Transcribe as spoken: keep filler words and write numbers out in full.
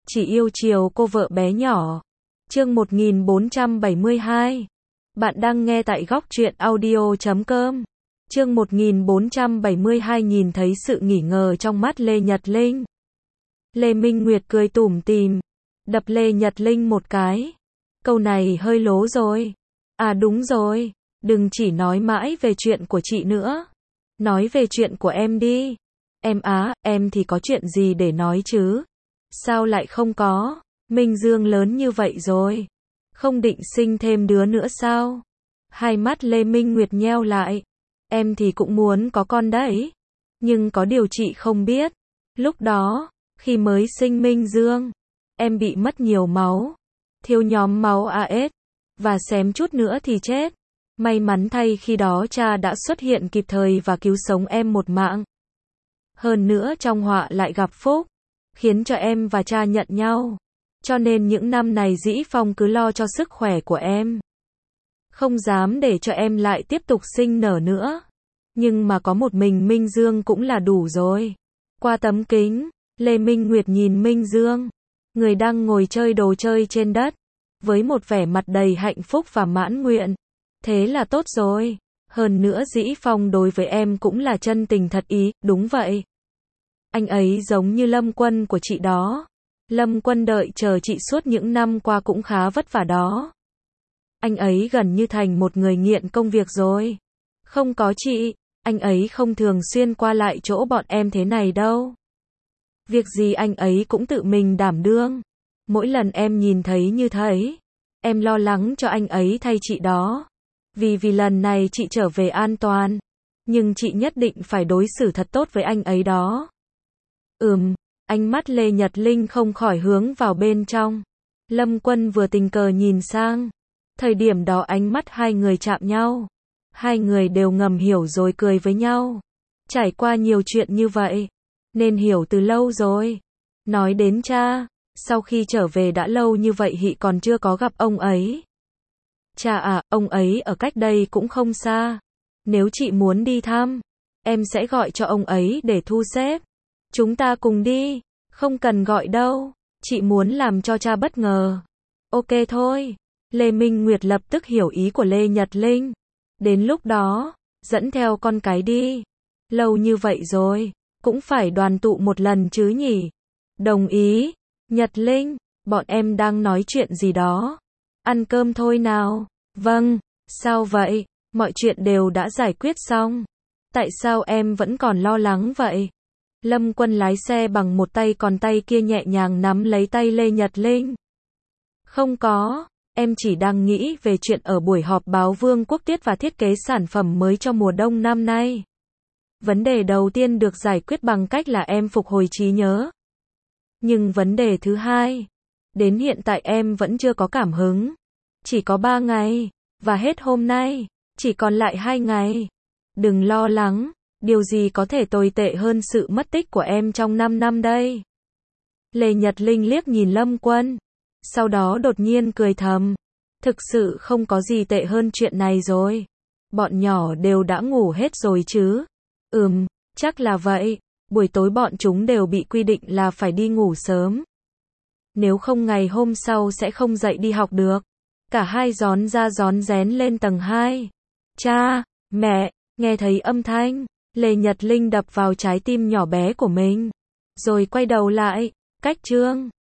Chỉ yêu chiều cô vợ bé nhỏ. Chương một nghìn bốn trăm bảy mươi hai. Bạn đang nghe tại góc truyện audio chấm com. Chương một nghìn bốn trăm bảy mươi hai nhìn thấy sự nghi ngờ trong mắt Lê Nhật Linh. Lê Minh Nguyệt cười tủm tỉm, đập Lê Nhật Linh một cái. Câu này hơi lố rồi. À đúng rồi, đừng chỉ nói mãi về chuyện của chị nữa. Nói về chuyện của em đi. Em á, em thì có chuyện gì để nói chứ? Sao lại không có? Minh Dương lớn như vậy rồi. Không định sinh thêm đứa nữa sao? Hai mắt Lê Minh Nguyệt nheo lại. Em thì cũng muốn có con đấy. Nhưng có điều chị không biết. Lúc đó, khi mới sinh Minh Dương, em bị mất nhiều máu. Thiếu nhóm máu a ét. Và xém chút nữa thì chết. May mắn thay khi đó cha đã xuất hiện kịp thời và cứu sống em một mạng. Hơn nữa trong họa lại gặp phúc, khiến cho em và cha nhận nhau. Cho nên những năm này Dĩ Phong cứ lo cho sức khỏe của em. Không dám để cho em lại tiếp tục sinh nở nữa. Nhưng mà có một mình Minh Dương cũng là đủ rồi. Qua tấm kính, Lê Minh Nguyệt nhìn Minh Dương, người đang ngồi chơi đồ chơi trên đất, với một vẻ mặt đầy hạnh phúc và mãn nguyện. Thế là tốt rồi. Hơn nữa Dĩ Phong đối với em cũng là chân tình thật ý, đúng vậy. Anh ấy giống như Lâm Quân của chị đó. Lâm Quân đợi chờ chị suốt những năm qua cũng khá vất vả đó. Anh ấy gần như thành một người nghiện công việc rồi. Không có chị, anh ấy không thường xuyên qua lại chỗ bọn em thế này đâu. Việc gì anh ấy cũng tự mình đảm đương. Mỗi lần em nhìn thấy như thế, em lo lắng cho anh ấy thay chị đó. Vì vì lần này chị trở về an toàn, nhưng chị nhất định phải đối xử thật tốt với anh ấy đó. Ừm, ánh mắt Lê Nhật Linh không khỏi hướng vào bên trong. Lâm Quân vừa tình cờ nhìn sang. Thời điểm đó ánh mắt hai người chạm nhau. Hai người đều ngầm hiểu rồi cười với nhau. Trải qua nhiều chuyện như vậy, nên hiểu từ lâu rồi. Nói đến cha, sau khi trở về đã lâu như vậy Hị còn chưa có gặp ông ấy. Cha à, ông ấy ở cách đây cũng không xa. Nếu chị muốn đi thăm, em sẽ gọi cho ông ấy để thu xếp. Chúng ta cùng đi. Không cần gọi đâu. Chị muốn làm cho cha bất ngờ. Ok thôi. Lê Minh Nguyệt lập tức hiểu ý của Lê Nhật Linh. Đến lúc đó, dẫn theo con cái đi. Lâu như vậy rồi, cũng phải đoàn tụ một lần chứ nhỉ. Đồng ý. Nhật Linh, bọn em đang nói chuyện gì đó. Ăn cơm thôi nào. Vâng, sao vậy? Mọi chuyện đều đã giải quyết xong. Tại sao em vẫn còn lo lắng vậy? Lâm Quân lái xe bằng một tay còn tay kia nhẹ nhàng nắm lấy tay Lê Nhật Linh. Không có, em chỉ đang nghĩ về chuyện ở buổi họp báo Vương quốc tiết và thiết kế sản phẩm mới cho mùa đông năm nay. Vấn đề đầu tiên được giải quyết bằng cách là em phục hồi trí nhớ. Nhưng vấn đề thứ hai, đến hiện tại em vẫn chưa có cảm hứng. Chỉ có ba ngày, và hết hôm nay, chỉ còn lại hai ngày. Đừng lo lắng, điều gì có thể tồi tệ hơn sự mất tích của em trong năm năm đây. Lê Nhật Linh liếc nhìn Lâm Quân, sau đó đột nhiên cười thầm. Thực sự không có gì tệ hơn chuyện này rồi. Bọn nhỏ đều đã ngủ hết rồi chứ. Ừm, chắc là vậy. Buổi tối bọn chúng đều bị quy định là phải đi ngủ sớm. Nếu không ngày hôm sau sẽ không dậy đi học được. Cả hai rón ra rón rén lên tầng hai. Cha, mẹ, nghe thấy âm thanh, Lê Nhật Linh đập vào trái tim nhỏ bé của mình. Rồi quay đầu lại, cách Trương.